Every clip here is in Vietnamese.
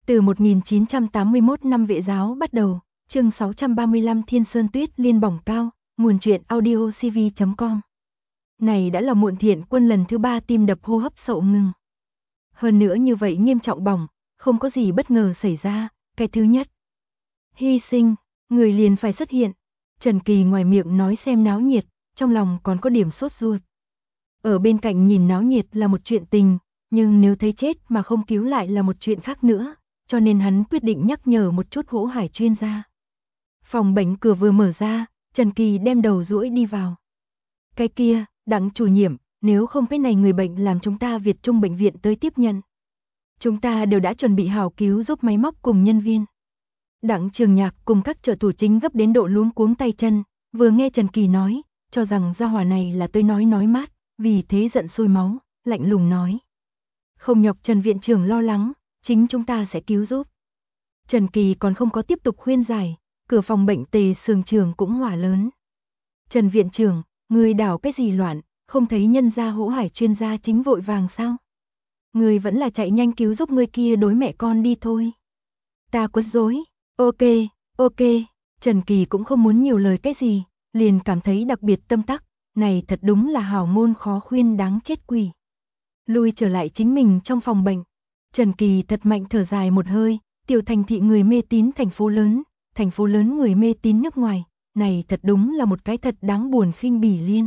Từ 1981 năm Vệ giáo bắt đầu, chương 635 Thiên Sơn Tuyết Liên bỏng cao, nguồn truyện audio cv.com. Này đã là Muộn Thiện Quân lần thứ 3 tim đập hô hấp sậu ngừng. Hơn nữa như vậy nghiêm trọng bỏng, không có gì bất ngờ xảy ra, cái thứ nhất. Hy sinh, người liền phải xuất hiện. Trần Kỳ ngoài miệng nói xem náo nhiệt, trong lòng còn có điểm sốt ruột. Ở bên cạnh nhìn náo nhiệt là một chuyện tình, nhưng nếu thấy chết mà không cứu lại là một chuyện khác nữa, cho nên hắn quyết định nhắc nhở một chút Hỗ Hải chuyên gia. Phòng bệnh cửa vừa mở ra, Trần Kỳ đem đầu duỗi đi vào. Cái kia, Đặng chủ nhiệm, nếu không cái này người bệnh làm chúng ta Việt Trung bệnh viện tới tiếp nhận. Chúng ta đều đã chuẩn bị hảo cứu giúp máy móc cùng nhân viên. Đặng Trường Nhạc cùng các trợ thủ chính gấp đến độ luống cuống tay chân, vừa nghe Trần Kỳ nói, cho rằng gia hỏa này là tôi nói mát, vì thế giận sôi máu, lạnh lùng nói. Không nhọc Trần viện trưởng lo lắng, chính chúng ta sẽ cứu giúp. Trần Kỳ còn không có tiếp tục khuyên giải, cửa phòng bệnh Tề Sường Trường cũng hỏa lớn. Trần viện trưởng, người đảo cái gì loạn, không thấy nhân gia Hỗ Hải chuyên gia chính vội vàng sao? Người vẫn là chạy nhanh cứu giúp người kia đối mẹ con đi thôi. Ta quất rối, ok, Trần Kỳ cũng không muốn nhiều lời cái gì, liền cảm thấy đặc biệt tâm tắc, này thật đúng là hảo ngôn khó khuyên đáng chết quỷ. Lui trở lại chính mình trong phòng bệnh, Trần Kỳ thật mạnh thở dài một hơi, tiểu thành thị người mê tín thành phố lớn người mê tín nước ngoài, này thật đúng là một cái thật đáng buồn khinh bỉ liên.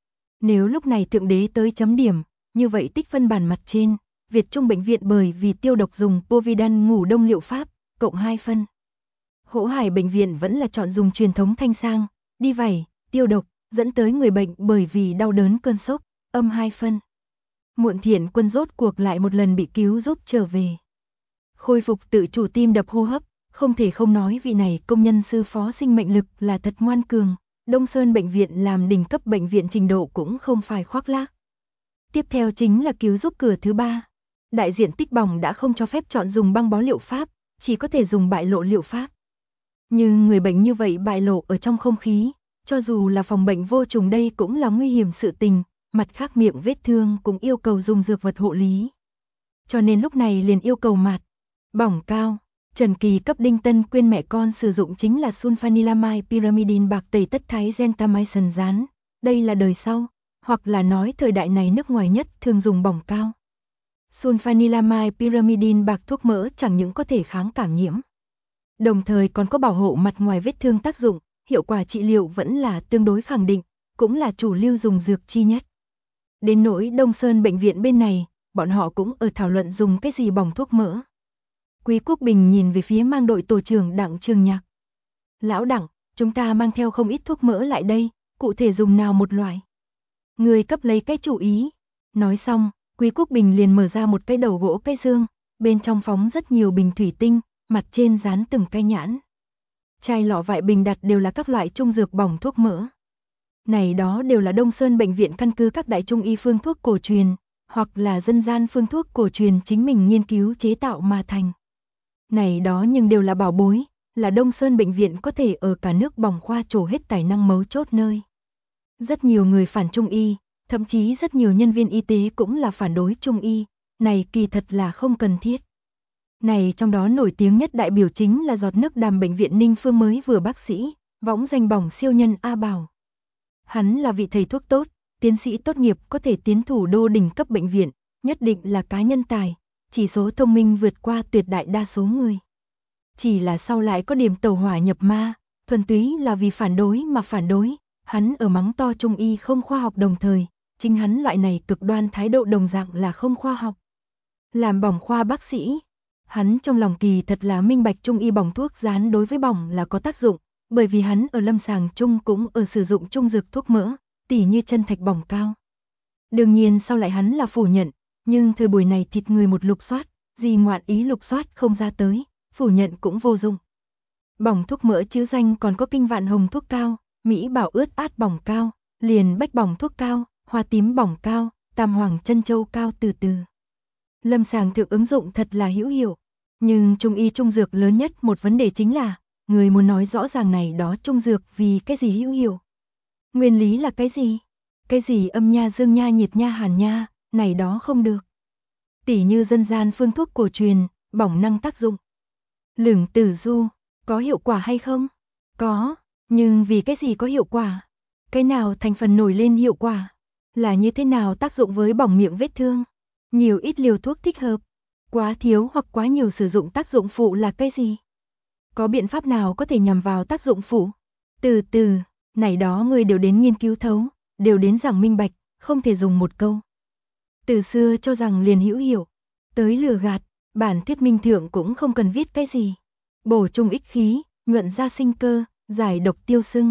Nếu lúc này thượng đế tới chấm điểm, như vậy tích phân bản mặt trên, Việt Trung bệnh viện bởi vì tiêu độc dùng Povidone ngủ đông liệu pháp, cộng 2 phân. Hỗ Hải bệnh viện vẫn là chọn dùng truyền thống thanh sang, đi vảy, tiêu độc, dẫn tới người bệnh bởi vì đau đớn cơn sốc, âm 2 phân. Muộn Thiện Quân rốt cuộc lại một lần bị cứu giúp trở về. Khôi phục tự chủ tim đập hô hấp, không thể không nói vị này công nhân sư phó sinh mệnh lực là thật ngoan cường, Đông Sơn bệnh viện làm đỉnh cấp bệnh viện trình độ cũng không phải khoác lác. Tiếp theo chính là cứu giúp cửa thứ 3. Đại diện tích bỏng đã không cho phép chọn dùng băng bó liệu pháp, chỉ có thể dùng bại lộ liệu pháp. Nhưng người bệnh như vậy bại lộ ở trong không khí, cho dù là phòng bệnh vô trùng đây cũng là nguy hiểm sự tình, mặt khác miệng vết thương cũng yêu cầu dùng dược vật hộ lý. Cho nên lúc này liền yêu cầu mạt, bỏng cao, Trần Kỳ cấp Đinh Tân Quyên mẹ con sử dụng chính là sulfanilamide pyrimidine bạc tẩy tất thái gentamicin rán, đây là đời sau, hoặc là nói thời đại này nước ngoài nhất thường dùng bỏng cao. Sulfanilamide pyrimidine bạc thuốc mỡ chẳng những có thể kháng cảm nhiễm, đồng thời còn có bảo hộ mặt ngoài vết thương tác dụng, hiệu quả trị liệu vẫn là tương đối khẳng định, cũng là chủ lưu dùng dược chi nhất. Đến nỗi Đông Sơn bệnh viện bên này, bọn họ cũng ở thảo luận dùng cái gì bỏng thuốc mỡ. Quý Quốc Bình nhìn về phía mang đội tổ trưởng Đặng Trường Nhạc. Lão Đặng, chúng ta mang theo không ít thuốc mỡ lại đây, cụ thể dùng nào một loại? Người cấp lấy cái chủ ý. Nói xong, Quý Quốc Bình liền mở ra một cái đầu gỗ cái dương, bên trong phóng rất nhiều bình thủy tinh, mặt trên dán từng cái nhãn. Chai lọ vại bình đặt đều là các loại trung dược bỏng thuốc mỡ. Này đó đều là Đông Sơn bệnh viện căn cứ các đại trung y phương thuốc cổ truyền, hoặc là dân gian phương thuốc cổ truyền chính mình nghiên cứu chế tạo mà thành. Này đó nhưng đều là bảo bối, là Đông Sơn bệnh viện có thể ở cả nước bỏng khoa trổ hết tài năng mấu chốt nơi. Rất nhiều người phản trung y, thậm chí rất nhiều nhân viên y tế cũng là phản đối trung y, này kỳ thật là không cần thiết. Này trong đó nổi tiếng nhất đại biểu chính là giọt nước đàm bệnh viện Ninh Phương mới vừa bác sĩ, võng danh bỏng siêu nhân A Bảo. Hắn là vị thầy thuốc tốt, tiến sĩ tốt nghiệp có thể tiến thủ đô đỉnh cấp bệnh viện, nhất định là cá nhân tài, chỉ số thông minh vượt qua tuyệt đại đa số người. Chỉ là sau lại có điểm tẩu hỏa nhập ma, thuần túy là vì phản đối mà phản đối, hắn ở mắng to trung y không khoa học đồng thời, chính hắn loại này cực đoan thái độ đồng dạng là không khoa học. Làm bỏng khoa bác sĩ, hắn trong lòng kỳ thật là minh bạch trung y bỏng thuốc dán đối với bỏng là có tác dụng, bởi vì hắn ở lâm sàng chung cũng ở sử dụng trung dược thuốc mỡ, tỉ như chân thạch bỏng cao. Đương nhiên sau lại hắn là phủ nhận, nhưng thời buổi này thịt người một lục soát, gì ngoạn ý lục soát không ra tới, phủ nhận cũng vô dụng. Bỏng thuốc mỡ chữ danh còn có kinh vạn hồng thuốc cao, Mỹ bảo ướt át bỏng cao, liền bách bỏng thuốc cao, hoa tím bỏng cao, tam hoàng chân châu cao từ từ. Lâm sàng thượng ứng dụng thật là hữu hiệu, nhưng trung y trung dược lớn nhất một vấn đề chính là, người muốn nói rõ ràng này đó trung dược vì cái gì hữu hiệu. Nguyên lý là cái gì? Cái gì âm nha dương nha nhiệt nha hàn nha, này đó không được. Tỉ như dân gian phương thuốc cổ truyền, bỏng năng tác dụng, Lửng tử du, có hiệu quả hay không? Có, nhưng vì cái gì có hiệu quả? Cái nào thành phần nổi lên hiệu quả? Là như thế nào tác dụng với bỏng miệng vết thương? Nhiều ít liều thuốc thích hợp? Quá thiếu hoặc quá nhiều sử dụng tác dụng phụ là cái gì? Có biện pháp nào có thể nhằm vào tác dụng phụ? Từ từ, này đó người đều đến nghiên cứu thấu, đều đến giảng minh bạch, không thể dùng một câu. Từ xưa cho rằng liền hữu hiệu, tới lừa gạt, bản thuyết minh thượng cũng không cần viết cái gì. Bổ trung ích khí, nhuận ra sinh cơ, giải độc tiêu sưng.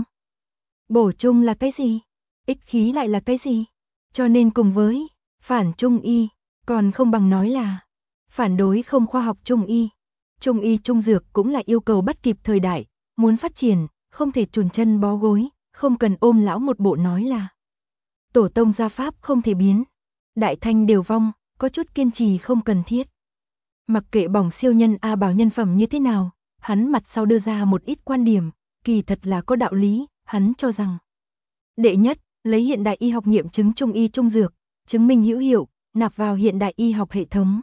Bổ trung là cái gì? Ích khí lại là cái gì? Cho nên cùng với phản trung y, còn không bằng nói là phản đối không khoa học trung y. Trung y trung dược cũng là yêu cầu bắt kịp thời đại, muốn phát triển, không thể chùn chân bó gối, không cần ôm lão một bộ nói là tổ tông gia pháp không thể biến. Đại thanh đều vong, có chút kiên trì không cần thiết. Mặc kệ bỏng siêu nhân A Bảo nhân phẩm như thế nào, hắn mặt sau đưa ra một ít quan điểm, kỳ thật là có đạo lý, hắn cho rằng. Đệ nhất, lấy hiện đại y học nghiệm chứng trung y trung dược, chứng minh hữu hiệu, nạp vào hiện đại y học hệ thống.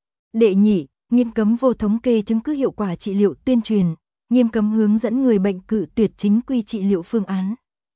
Đệ nhị, nghiêm cấm vô thống kê chứng cứ hiệu quả trị liệu tuyên truyền, nghiêm cấm hướng dẫn người bệnh cự tuyệt chính quy trị liệu phương án.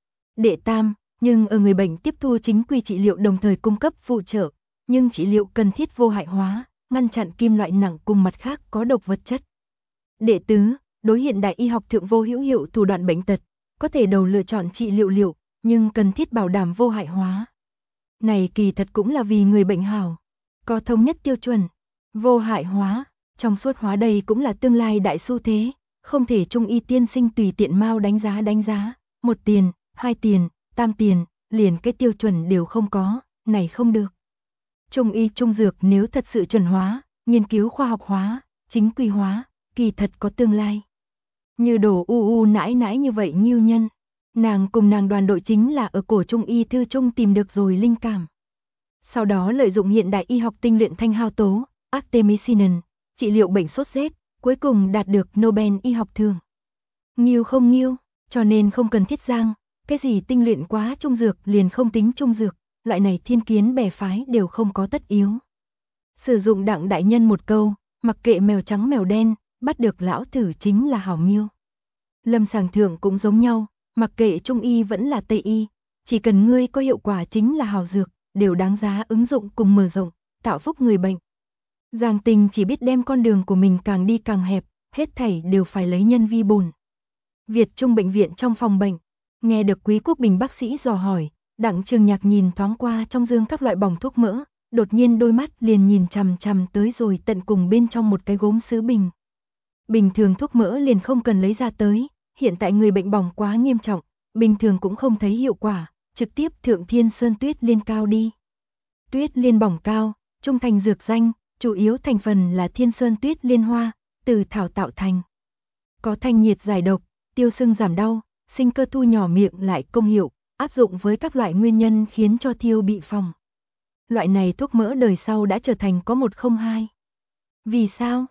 Đệ tam, nhưng ở người bệnh tiếp thu chính quy trị liệu đồng thời cung cấp phụ trợ, nhưng trị liệu cần thiết vô hại hóa, ngăn chặn kim loại nặng cùng mặt khác có độc vật chất. Đệ tứ, đối hiện đại y học thượng vô hữu hiệu thủ đoạn bệnh tật, có thể đầu lựa chọn trị liệu, nhưng cần thiết bảo đảm vô hại hóa. Này kỳ thật cũng là vì người bệnh hảo, có thống nhất tiêu chuẩn, vô hại hóa, trong suốt hóa đây cũng là tương lai đại xu thế, không thể trung y tiên sinh tùy tiện mau đánh giá, 1 tiền, 2 tiền, tam tiền, liền cái tiêu chuẩn đều không có, này không được. Trung y trung dược nếu thật sự chuẩn hóa, nghiên cứu khoa học hóa, chính quy hóa, kỳ thật có tương lai. Như đồ nãi nãi như vậy Ngưu Nhân, nàng cùng nàng đoàn đội chính là ở cổ trung y thư trung tìm được rồi linh cảm. Sau đó lợi dụng hiện đại y học tinh luyện thanh hao tố, artemisinin, trị liệu bệnh sốt rét, cuối cùng đạt được Nobel y học thưởng. Ngưu không ngưu, cho nên không cần thiết giang, cái gì tinh luyện quá trung dược liền không tính trung dược, loại này thiên kiến bè phái đều không có tất yếu. Sử dụng Đặng đại nhân một câu, mặc kệ mèo trắng mèo đen, bắt được lão thử chính là hảo miêu. Lâm sàng thượng cũng giống nhau, mặc kệ trung y vẫn là tây y, chỉ cần ngươi có hiệu quả chính là hảo dược, đều đáng giá ứng dụng cùng mở rộng, tạo phúc người bệnh. Giang Tình chỉ biết đem con đường của mình càng đi càng hẹp, hết thảy đều phải lấy nhân vi bổn. Việt Trung bệnh viện trong phòng bệnh, nghe được Quý Quốc Bình bác sĩ dò hỏi, Đặng Trường Nhạc nhìn thoáng qua trong dương các loại bỏng thuốc mỡ, đột nhiên đôi mắt liền nhìn chằm chằm tới rồi tận cùng bên trong một cái gốm sứ bình. Bình thường thuốc mỡ liền không cần lấy ra tới, hiện tại người bệnh bỏng quá nghiêm trọng, bình thường cũng không thấy hiệu quả, trực tiếp thượng Thiên Sơn Tuyết Liên cao đi. Tuyết Liên bỏng cao, trung thành dược danh, chủ yếu thành phần là Thiên Sơn Tuyết Liên hoa, từ thảo tạo thành. Có thanh nhiệt giải độc, tiêu sưng giảm đau, sinh cơ thu nhỏ miệng lại công hiệu, áp dụng với các loại nguyên nhân khiến cho thiêu bị phòng. Loại này thuốc mỡ đời sau đã trở thành có 102. Vì sao?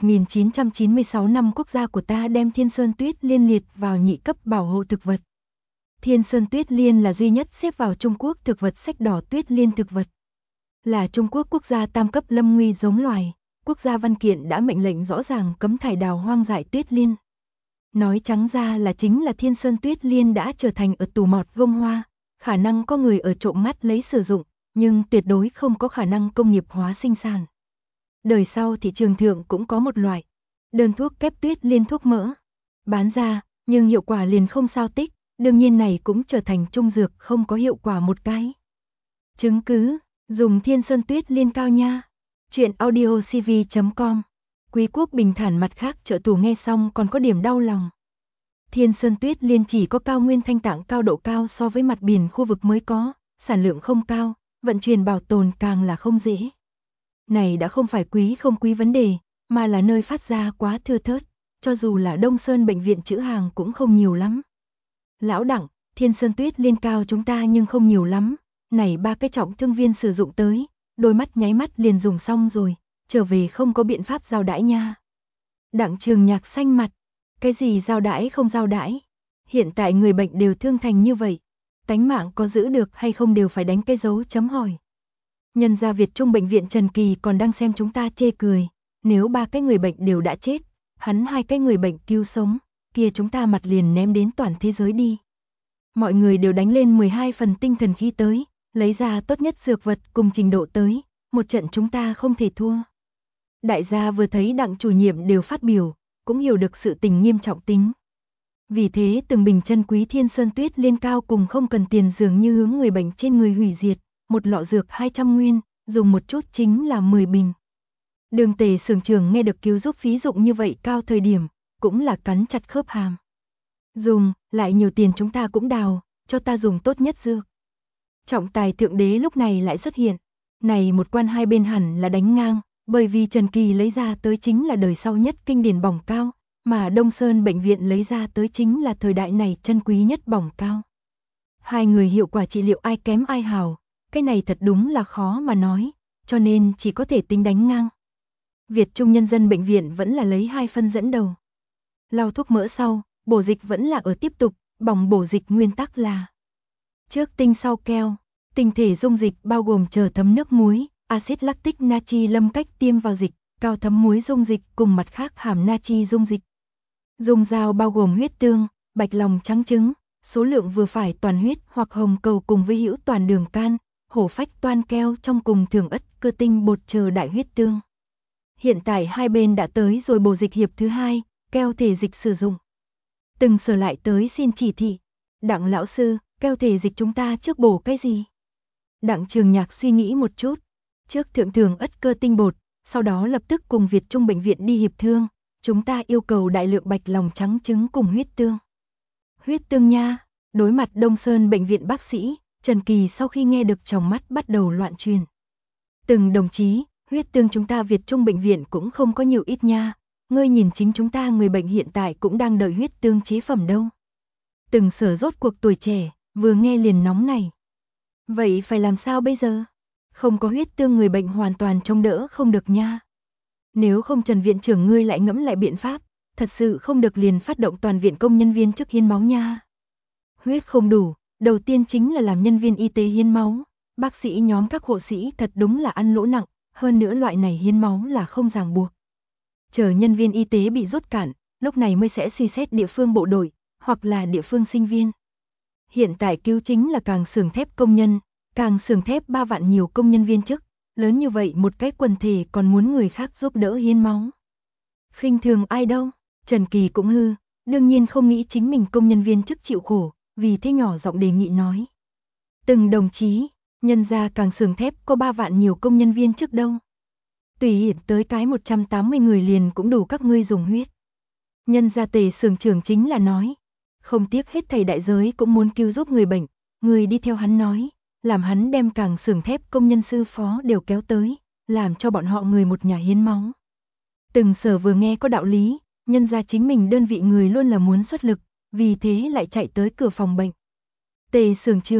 1996 năm quốc gia của ta đem Thiên Sơn Tuyết Liên liệt vào nhị cấp bảo hộ thực vật. Thiên Sơn Tuyết Liên là duy nhất xếp vào Trung Quốc thực vật sách đỏ Tuyết Liên thực vật. Là Trung Quốc quốc gia tam cấp lâm nguy giống loài, quốc gia văn kiện đã mệnh lệnh rõ ràng cấm thải đào hoang dại Tuyết Liên. Nói trắng ra là chính là Thiên Sơn Tuyết Liên đã trở thành ở tù mọt gông hoa, khả năng có người ở trộm ngắt lấy sử dụng, nhưng tuyệt đối không có khả năng công nghiệp hóa sinh sản. Đời sau thị trường thượng cũng có một loại đơn thuốc kép Tuyết Liên thuốc mỡ bán ra, nhưng hiệu quả liền không sao tích, đương nhiên này cũng trở thành trung dược không có hiệu quả một cái. Chứng cứ, dùng Thiên Sơn Tuyết Liên cao nha. Chuyện audiocv.com. Quý Quốc Bình thản mặt khác trợ thủ nghe xong còn có điểm đau lòng. Thiên Sơn Tuyết Liên chỉ có cao nguyên thanh tạng cao độ cao so với mặt biển khu vực mới có, sản lượng không cao, vận chuyển bảo tồn càng là không dễ. Này đã không phải quý không quý vấn đề, mà là nơi phát ra quá thưa thớt, cho dù là Đông Sơn bệnh viện trữ hàng cũng không nhiều lắm. Lão Đặng, Thiên Sơn Tuyết Liên cao chúng ta nhưng không nhiều lắm, này 3 cái trọng thương viên sử dụng tới, đôi mắt nháy mắt liền dùng xong rồi, trở về không có biện pháp giao đãi nha. Đặng Trường Nhạc xanh mặt, cái gì giao đãi không giao đãi, hiện tại người bệnh đều thương thành như vậy, tánh mạng có giữ được hay không đều phải đánh cái dấu chấm hỏi. Nhân gia Việt Trung bệnh viện Trần Kỳ còn đang xem chúng ta chê cười, nếu 3 cái người bệnh đều đã chết, hắn 2 cái người bệnh cứu sống, kia chúng ta mặt liền ném đến toàn thế giới đi. Mọi người đều đánh lên 12 phần tinh thần khí tới, lấy ra tốt nhất dược vật cùng trình độ tới, một trận chúng ta không thể thua. Đại gia vừa thấy Đặng chủ nhiệm đều phát biểu, cũng hiểu được sự tình nghiêm trọng tính. Vì thế từng bình chân quý Thiên Sơn Tuyết Liên cao cùng không cần tiền dường như hướng người bệnh trên người hủy diệt, một lọ dược 200 nguyên, dùng một chút chính là 10 bình. Đường Tề xưởng trưởng nghe được cứu giúp phí dụng như vậy cao thời điểm, cũng là cắn chặt khớp hàm. Dùng, lại nhiều tiền chúng ta cũng đào, cho ta dùng tốt nhất dược. Trọng tài thượng đế lúc này lại xuất hiện, này một quan hai bên hẳn là đánh ngang, bởi vì Trần Kỳ lấy ra tới chính là đời sau nhất kinh điển bỏng cao, mà Đông Sơn bệnh viện lấy ra tới chính là thời đại này chân quý nhất bỏng cao. Hai người hiệu quả trị liệu ai kém ai hào, cái này thật đúng là khó mà nói, cho nên chỉ có thể tính đánh ngang. Việt Trung Nhân dân bệnh viện vẫn là lấy 2 phân dẫn đầu. Lau thuốc mỡ sau, bổ dịch vẫn là ở tiếp tục, bỏng bổ dịch nguyên tắc là trước tinh sau keo, tinh thể dung dịch bao gồm chờ thấm nước muối, axit lactic natri lâm cách tiêm vào dịch, cao thấm muối dung dịch cùng mặt khác hàm natri dung dịch. Dùng dao bao gồm huyết tương, bạch lòng trắng trứng, số lượng vừa phải toàn huyết hoặc hồng cầu cùng với hữu toàn đường can, hổ phách toan keo trong cùng thường ất cơ tinh bột chờ đại huyết tương. Hiện tại hai bên đã tới rồi bổ dịch hiệp thứ 2, keo thể dịch sử dụng. Từng sở lại tới xin chỉ thị. Đặng lão sư, keo thể dịch chúng ta trước bổ cái gì? Đặng Trường Nhạc suy nghĩ một chút. Trước thượng thường ất cơ tinh bột, sau đó lập tức cùng Việt Trung bệnh viện đi hiệp thương. Chúng ta yêu cầu đại lượng bạch lòng trắng trứng cùng huyết tương. Huyết tương nha, đối mặt Đông Sơn bệnh viện bác sĩ, Trần Kỳ sau khi nghe được trong mắt bắt đầu loạn truyền. Từng đồng chí, huyết tương chúng ta Việt Trung bệnh viện cũng không có nhiều ít nha. Ngươi nhìn chính chúng ta người bệnh hiện tại cũng đang đợi huyết tương chế phẩm đâu. Từng sở rốt cuộc tuổi trẻ, vừa nghe liền nóng này. Vậy phải làm sao bây giờ? Không có huyết tương người bệnh hoàn toàn chống đỡ không được nha. Nếu không Trần viện trưởng ngươi lại ngẫm lại biện pháp, thật sự không được liền phát động toàn viện công nhân viên trước hiến máu nha. Huyết không đủ, đầu tiên chính là làm nhân viên y tế hiến máu. Bác sĩ nhóm các hộ sĩ thật đúng là ăn lỗ nặng, hơn nữa loại này hiến máu là không ràng buộc. Chờ nhân viên y tế bị rút cạn, lúc này mới sẽ suy xét địa phương bộ đội, hoặc là địa phương sinh viên. Hiện tại cứu chính là càng xưởng thép công nhân, càng xưởng thép 3 vạn nhiều công nhân viên chức, lớn như vậy một cái quần thể còn muốn người khác giúp đỡ hiến máu. Khinh thường ai đâu, Trần Kỳ cũng hư, đương nhiên không nghĩ chính mình công nhân viên chức chịu khổ, vì thế nhỏ giọng đề nghị nói. Từng đồng chí, nhân ra càng xưởng thép có 3 vạn nhiều công nhân viên chức đâu. Tùy hiện tới cái 180 người liền cũng đủ các ngươi dùng huyết. Nhân gia Tề xưởng trưởng chính là nói, không tiếc hết thảy đại giới cũng muốn cứu giúp người bệnh, người đi theo hắn nói, làm hắn đem càng xưởng thép công nhân sư phó đều kéo tới, làm cho bọn họ người một nhà hiến máu. Từng sở vừa nghe có đạo lý, nhân gia chính mình đơn vị người luôn là muốn xuất lực, vì thế lại chạy tới cửa phòng bệnh. Tề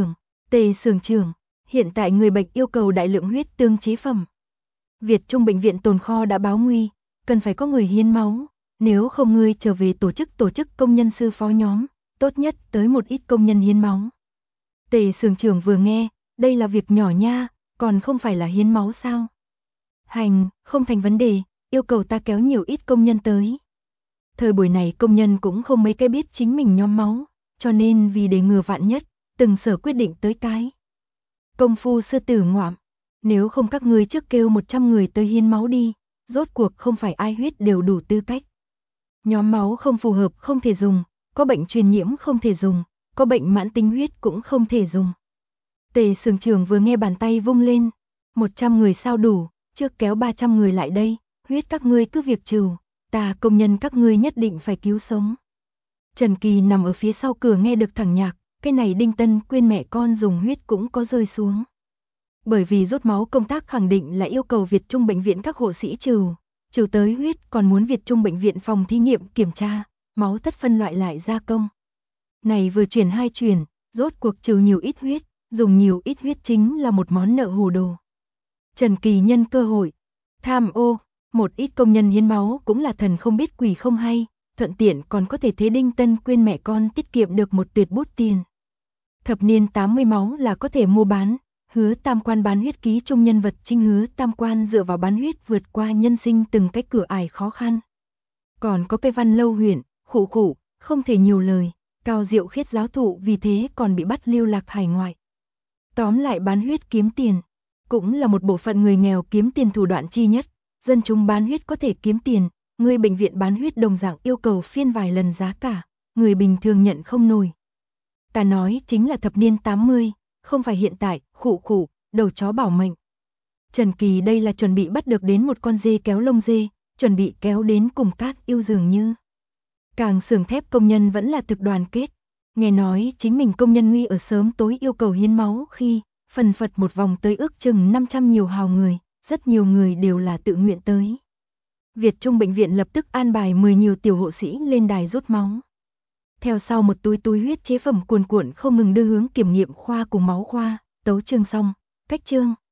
xưởng trưởng, hiện tại người bệnh yêu cầu đại lượng huyết tương chế phẩm. Việt Trung bệnh viện tồn kho đã báo nguy, cần phải có người hiến máu, nếu không ngươi trở về tổ chức công nhân sư phó nhóm, tốt nhất tới một ít công nhân hiến máu. Tề xưởng trưởng vừa nghe, đây là việc nhỏ nha, còn không phải là hiến máu sao? Hành, không thành vấn đề, yêu cầu ta kéo nhiều ít công nhân tới. Thời buổi này công nhân cũng không mấy cái biết chính mình nhóm máu, cho nên vì để ngừa vạn nhất, từng sở quyết định tới cái. Công phu sư tử ngoạm. Nếu không các ngươi trước kêu 100 người tới hiến máu đi, rốt cuộc không phải ai huyết đều đủ tư cách. Nhóm máu không phù hợp không thể dùng, có bệnh truyền nhiễm không thể dùng, có bệnh mãn tính huyết cũng không thể dùng. Tề xưởng trưởng vừa nghe bàn tay vung lên, 100 người sao đủ, trước kéo 300 người lại đây, huyết các ngươi cứ việc trừ, ta công nhân các ngươi nhất định phải cứu sống. Trần Kỳ nằm ở phía sau cửa nghe được thẳng nhạc, cái này Đinh Tân quên mẹ con dùng huyết cũng có rơi xuống. Bởi vì rút máu công tác khẳng định là yêu cầu Việt Trung bệnh viện các hộ sĩ trừ tới huyết còn muốn Việt Trung bệnh viện phòng thí nghiệm kiểm tra, máu thất phân loại lại gia công. Này vừa chuyển hai chuyển, rốt cuộc trừ nhiều ít huyết, dùng nhiều ít huyết chính là một món nợ hồ đồ. Trần Kỳ nhân cơ hội, tham ô, một ít công nhân hiến máu cũng là thần không biết quỷ không hay, thuận tiện còn có thể thế Đinh Tân quên mẹ con tiết kiệm được một tuyệt bút tiền. Thập niên 80 máu là có thể mua bán. Hứa Tam Quan bán huyết ký chung nhân vật Trinh Hứa Tam Quan dựa vào bán huyết vượt qua nhân sinh từng cái cửa ải khó khăn. Còn có cây Văn Lâu huyện, khụ khụ, không thể nhiều lời, Cao Diệu Khiết giáo thụ vì thế còn bị bắt lưu lạc hải ngoại. Tóm lại bán huyết kiếm tiền, cũng là một bộ phận người nghèo kiếm tiền thủ đoạn chi nhất, dân chúng bán huyết có thể kiếm tiền, người bệnh viện bán huyết đồng dạng yêu cầu phiên vài lần giá cả, người bình thường nhận không nổi. Ta nói chính là thập niên 80, không phải hiện tại, khụ khụ, đầu chó bảo mệnh. Trần Kỳ đây là chuẩn bị bắt được đến một con dê kéo lông dê, chuẩn bị kéo đến cùng Cát Yêu dường như. Càng xưởng thép công nhân vẫn là thực đoàn kết. Nghe nói chính mình công nhân nguy ở sớm tối yêu cầu hiến máu khi phần phật một vòng tới ước chừng 500 nhiều hào người, rất nhiều người đều là tự nguyện tới. Việt Trung bệnh viện lập tức an bài 10 nhiều tiểu hộ sĩ lên đài rút máu. Theo sau một túi huyết chế phẩm cuồn cuộn không ngừng đưa hướng kiểm nghiệm khoa cùng máu khoa, tấu chương xong, cách chương.